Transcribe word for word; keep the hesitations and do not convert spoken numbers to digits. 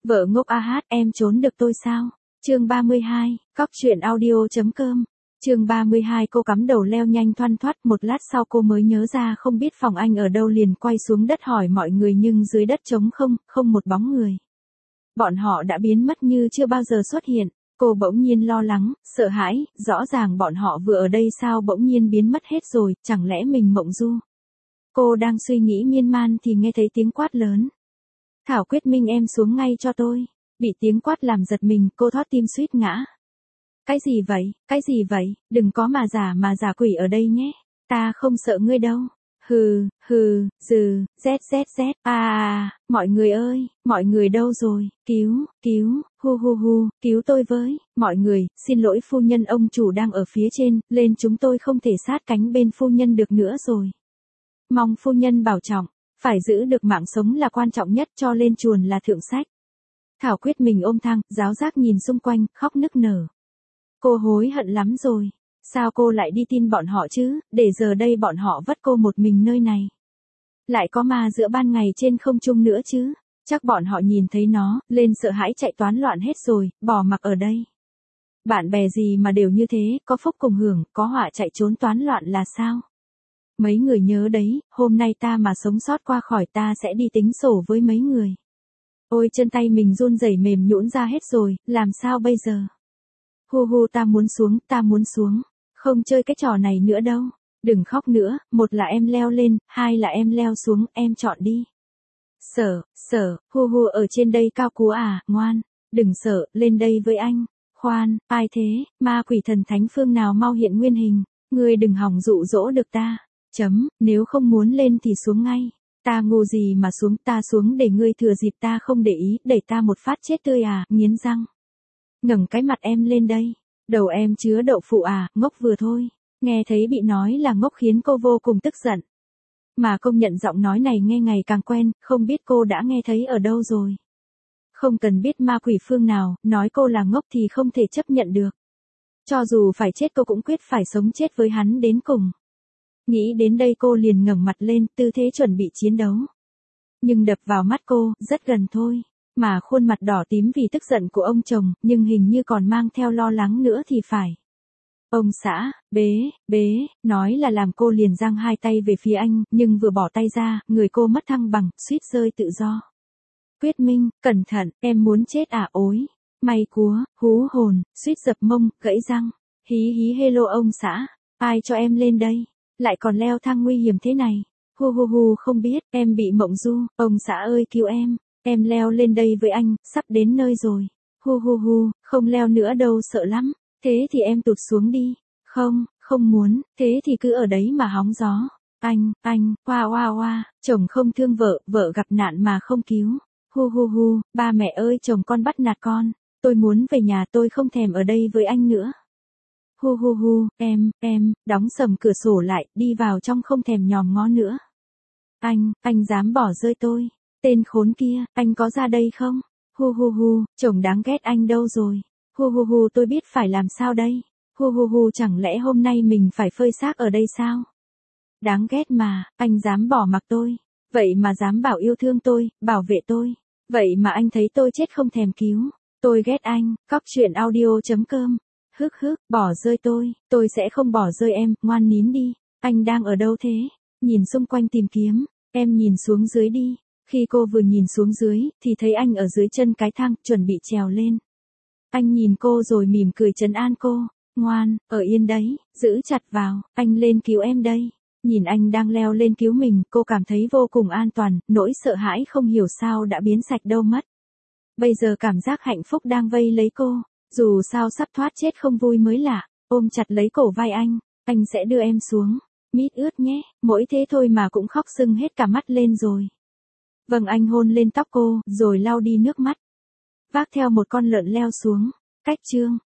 Vợ ngốc a hát, em trốn được tôi sao? Chương ba mươi hai, cóc truyện audio chấm com. Chương ba mươi hai, cô cắm đầu leo nhanh thoăn thoắt, một lát sau cô mới nhớ ra không biết phòng anh ở đâu liền quay xuống đất hỏi mọi người nhưng dưới đất trống không, không một bóng người. Bọn họ đã biến mất như chưa bao giờ xuất hiện. Cô bỗng nhiên lo lắng, sợ hãi, rõ ràng bọn họ vừa ở đây sao bỗng nhiên biến mất hết rồi, chẳng lẽ mình mộng du? Cô đang suy nghĩ miên man thì nghe thấy tiếng quát lớn. Thảo Quyết Minh, em xuống ngay cho tôi. Bị tiếng quát làm giật mình, cô thót tim suýt ngã. Cái gì vậy, cái gì vậy, đừng có mà giả mà giả quỷ ở đây nhé. Ta không sợ ngươi đâu. Hừ, hừ, dừ, z z z, à, à, mọi người ơi, mọi người đâu rồi, cứu, cứu, hu hu hu, cứu tôi với, mọi người, xin lỗi phu nhân, ông chủ đang ở phía trên, lên chúng tôi không thể sát cánh bên phu nhân được nữa rồi. Mong phu nhân bảo trọng, phải giữ được mạng sống là quan trọng nhất, cho lên chuồn là thượng sách. Thảo Quyết mình ôm thang, giáo giác nhìn xung quanh, khóc nức nở. Cô hối hận lắm rồi. Sao cô lại đi tin bọn họ chứ, để giờ đây bọn họ vất cô một mình nơi này. Lại có ma giữa ban ngày trên không trung nữa chứ, chắc bọn họ nhìn thấy nó, lên sợ hãi chạy toán loạn hết rồi, bỏ mặc ở đây. Bạn bè gì mà đều như thế, có phúc cùng hưởng, có họa chạy trốn toán loạn là sao? Mấy người nhớ đấy, hôm nay ta mà sống sót qua khỏi ta sẽ đi tính sổ với mấy người. Ôi chân tay mình run rẩy mềm nhũn ra hết rồi, làm sao bây giờ? Hu hu, ta muốn xuống, ta muốn xuống. Không chơi cái trò này nữa đâu. Đừng khóc nữa, một là em leo lên, hai là em leo xuống, em chọn đi. Sợ, sợ, hu hu ở trên đây cao cú à, ngoan. Đừng sợ, lên đây với anh. Khoan, ai thế, ma quỷ thần thánh phương nào mau hiện nguyên hình. Ngươi đừng hòng dụ dỗ được ta. Chấm, nếu không muốn lên thì xuống ngay. Ta ngu gì mà xuống, ta xuống để ngươi thừa dịp ta không để ý, đẩy ta một phát chết tươi à, nghiến răng. Ngẩng cái mặt em lên đây. Đầu em chứa đậu phụ à, ngốc vừa thôi. Nghe thấy bị nói là ngốc khiến cô vô cùng tức giận. Mà công nhận giọng nói này nghe ngày càng quen, không biết cô đã nghe thấy ở đâu rồi. Không cần biết ma quỷ phương nào, nói cô là ngốc thì không thể chấp nhận được. Cho dù phải chết cô cũng quyết phải sống chết với hắn đến cùng. Nghĩ đến đây cô liền ngẩng mặt lên, tư thế chuẩn bị chiến đấu. Nhưng đập vào mắt cô, rất gần thôi. Mà khuôn mặt đỏ tím vì tức giận của ông chồng, nhưng hình như còn mang theo lo lắng nữa thì phải. Ông xã, bế, bế, nói là làm cô liền giang hai tay về phía anh, nhưng vừa bỏ tay ra, người cô mất thăng bằng, suýt rơi tự do. Quyết Minh, cẩn thận, em muốn chết à, ối. May cúa, hú hồn, suýt dập mông, gãy răng. Hí hí hello ông xã, ai cho em lên đây? Lại còn leo thang nguy hiểm thế này. Hu hu hu, không biết, em bị mộng du, ông xã ơi cứu em. Em leo lên đây với anh, sắp đến nơi rồi. Hu hu hu, không leo nữa đâu, sợ lắm. Thế thì em tụt xuống đi. Không, không muốn, thế thì cứ ở đấy mà hóng gió. Anh, anh, hoa hoa hoa, chồng không thương vợ, vợ gặp nạn mà không cứu. Hu hu hu, ba mẹ ơi, chồng con bắt nạt con. Tôi muốn về nhà, tôi không thèm ở đây với anh nữa. Hu hu hu, em, em, đóng sầm cửa sổ lại, đi vào trong không thèm nhòm ngó nữa. Anh, anh dám bỏ rơi tôi. Tên khốn kia, anh có ra đây không? Hu hu hu, chồng đáng ghét anh đâu rồi? Hu hu hu, tôi biết phải làm sao đây? Hu hu hu, chẳng lẽ hôm nay mình phải phơi xác ở đây sao? Đáng ghét mà, anh dám bỏ mặc tôi. Vậy mà dám bảo yêu thương tôi, bảo vệ tôi. Vậy mà anh thấy tôi chết không thèm cứu. Tôi ghét anh, cóc truyện audio chấm com. Hức hức, bỏ rơi tôi, tôi sẽ không bỏ rơi em, ngoan nín đi. Anh đang ở đâu thế? Nhìn xung quanh tìm kiếm, em nhìn xuống dưới đi. Khi cô vừa nhìn xuống dưới, thì thấy anh ở dưới chân cái thang, chuẩn bị trèo lên. Anh nhìn cô rồi mỉm cười trấn an cô. Ngoan, ở yên đấy, giữ chặt vào, anh lên cứu em đây. Nhìn anh đang leo lên cứu mình, cô cảm thấy vô cùng an toàn, nỗi sợ hãi không hiểu sao đã biến sạch đâu mất. Bây giờ cảm giác hạnh phúc đang vây lấy cô, dù sao sắp thoát chết không vui mới lạ. Ôm chặt lấy cổ vai anh, anh sẽ đưa em xuống. Mít ướt nhé, mỗi thế thôi mà cũng khóc sưng hết cả mắt lên rồi. Vâng, anh hôn lên tóc cô, rồi lau đi nước mắt. Vác theo một con lợn leo xuống. Cách chương.